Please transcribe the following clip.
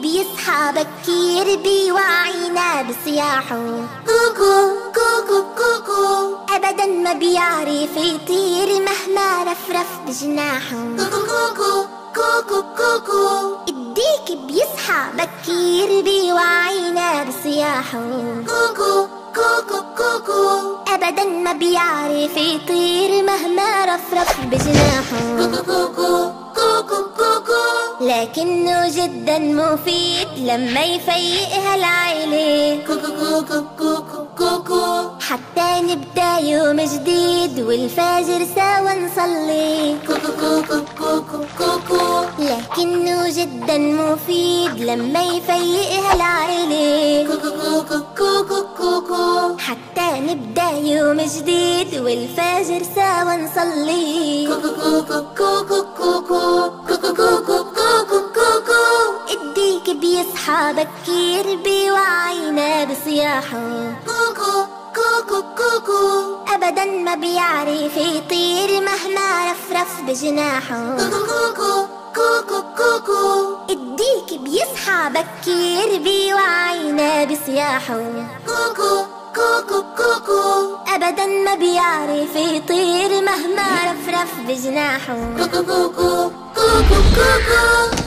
بيصحى بكير بيوعينا بصياحه. كوكو كوكو كوكو أبدا ما بيعرف يطير مهما رفرف بجناحه. كوكو كوكو كوكو الديك بيصحى بكير بيوعينا بصياحه. كوكو كوكو كوكو أبدا ما بيعرف يطير مهما رفرف بجناحه. كوكو كوكو كوكو لكنه جدا مفيد لما يفيقها العيلة. كوكو كوكو كوكو كوكو حتى نبدأ يوم جديد والفجر سوا نصلي. كوكو كوكو كوكو كوكو لكنه جدا مفيد لما يفيقها العيلة. كوكو كوكو كوكو كوكو حتى نبدأ يوم جديد والفجر سوا نصلي. كوكو كوكو كوكو كوكو كوكو كوكو كوكو كوكو الديك بيصحى بكير بيوعينا بصياحه. كوكو كوكو كوكو أبدا ما بيعرف يطير مهما رفرف بجناحه. كوكو كوكو كوكو الديك بيصحى بكير بيوعينا بصياحه. كوكو كوكو كوكو أبدا ما بيعرف يطير مهما رفرف بجناحه. كوكو كوكو كوكو كوكو